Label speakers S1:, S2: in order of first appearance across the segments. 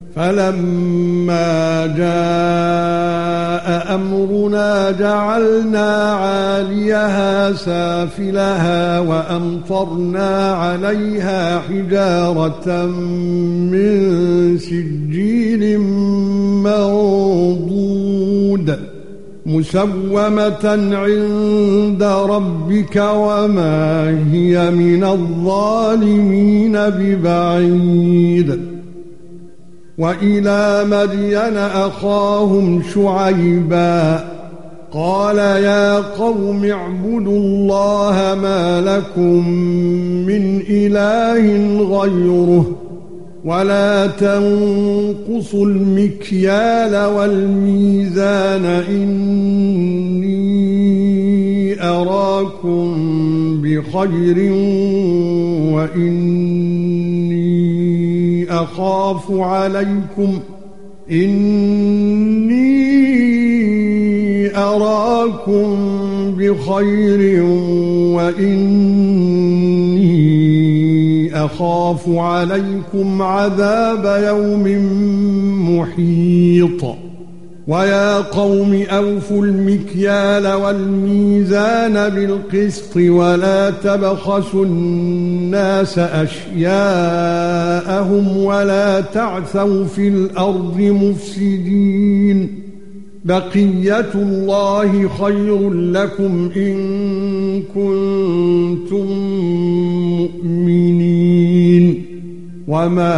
S1: فَلَمَّا جَاءَ أَمْرُنَا جَعَلْنَا عَالِيَهَا سَافِلَهَا وَأَمْطَرْنَا عَلَيْهَا حِجَارَةً مِّن سِجِّيلٍ مَّنضُودٍ مُّسَوَّمَةً عِندَ رَبِّكَ وَمَا هِيَ مِنَ الظَّالِمِينَ بِبَعِيدٍ. وَإِلَى مَدْيَنَ أَخَاهُمْ شُعَيْبًا قَالَ يَا قَوْمِ اعْبُدُوا اللَّهَ مَا لَكُمْ مِنْ إِلَٰهٍ غَيْرُهُ وَلَا تَنقُصُوا الْمِكْيَالَ وَالْمِيزَانَ إِنِّي أَرَاكُمْ بِخَيْرٍ وَإِنِّي أَخَافُ عَلَيْكُمْ عَذَابَ يَوْمٍ مُحِيطٍ. وَيَا قَوْمِ أَوْفُوا الْمِكْيَالَ وَالْمِيزَانَ بِالْقِسْطِ وَلَا تَبْخَسُوا النَّاسَ أَشْيَاءَهُمْ وَلَا تَعْثَوْا فِي الْأَرْضِ مُفْسِدِينَ. بَقِيَّةُ اللَّهِ خَيْرٌ لَّكُمْ إِن كُنتُم مُّؤْمِنِينَ وَمَا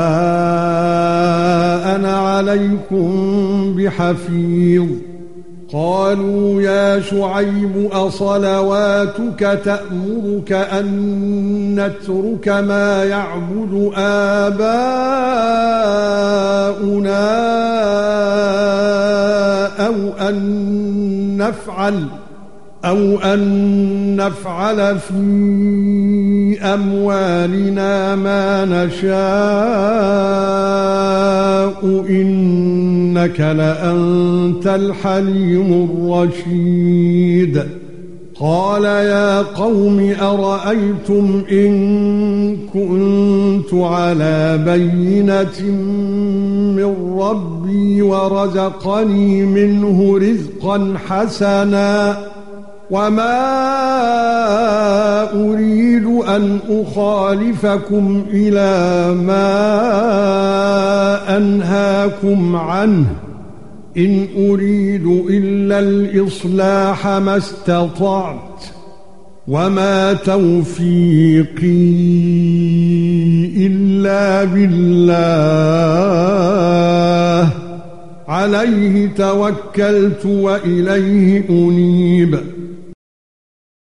S1: أَنَا عَلَيْكُمْ بِحَفِيظٍ. قَالُوا يَا شُعَيْبُ أَصَلَوَاتُكَ تَأْمُرُكَ أَن نَّتْرُكَ مَا يَعْبُدُ آبَاؤُنَا أَوْ أَن نَّفْعَلَ فِي أَمْوَالِنَا مَا نَشَاءُ إِنَّكَ لَأَنتَ الْحَلِيمُ الرَّشِيدُ. قَالَ يَا قَوْمِ أَرَأَيْتُمْ إِن كُنتُ عَلَى بَيِّنَةٍ مِّن رَّبِّي وَرَزَقَنِي مِنْهُ رِزْقًا حَسَنًا وَمَا أُرِيدُ أَنْ أُخَالِفَكُمْ إِلَى مَا أَنْهَاكُمْ عَنْهُ إِنْ أُرِيدُ إِلَّا الْإِصْلَاحَ مَا اسْتَطَعْتُ وَمَا تَوْفِيقِي إِلَّا بِاللَّهِ عَلَيْهِ تَوَكَّلْتُ وَإِلَيْهِ أُنِيبُ.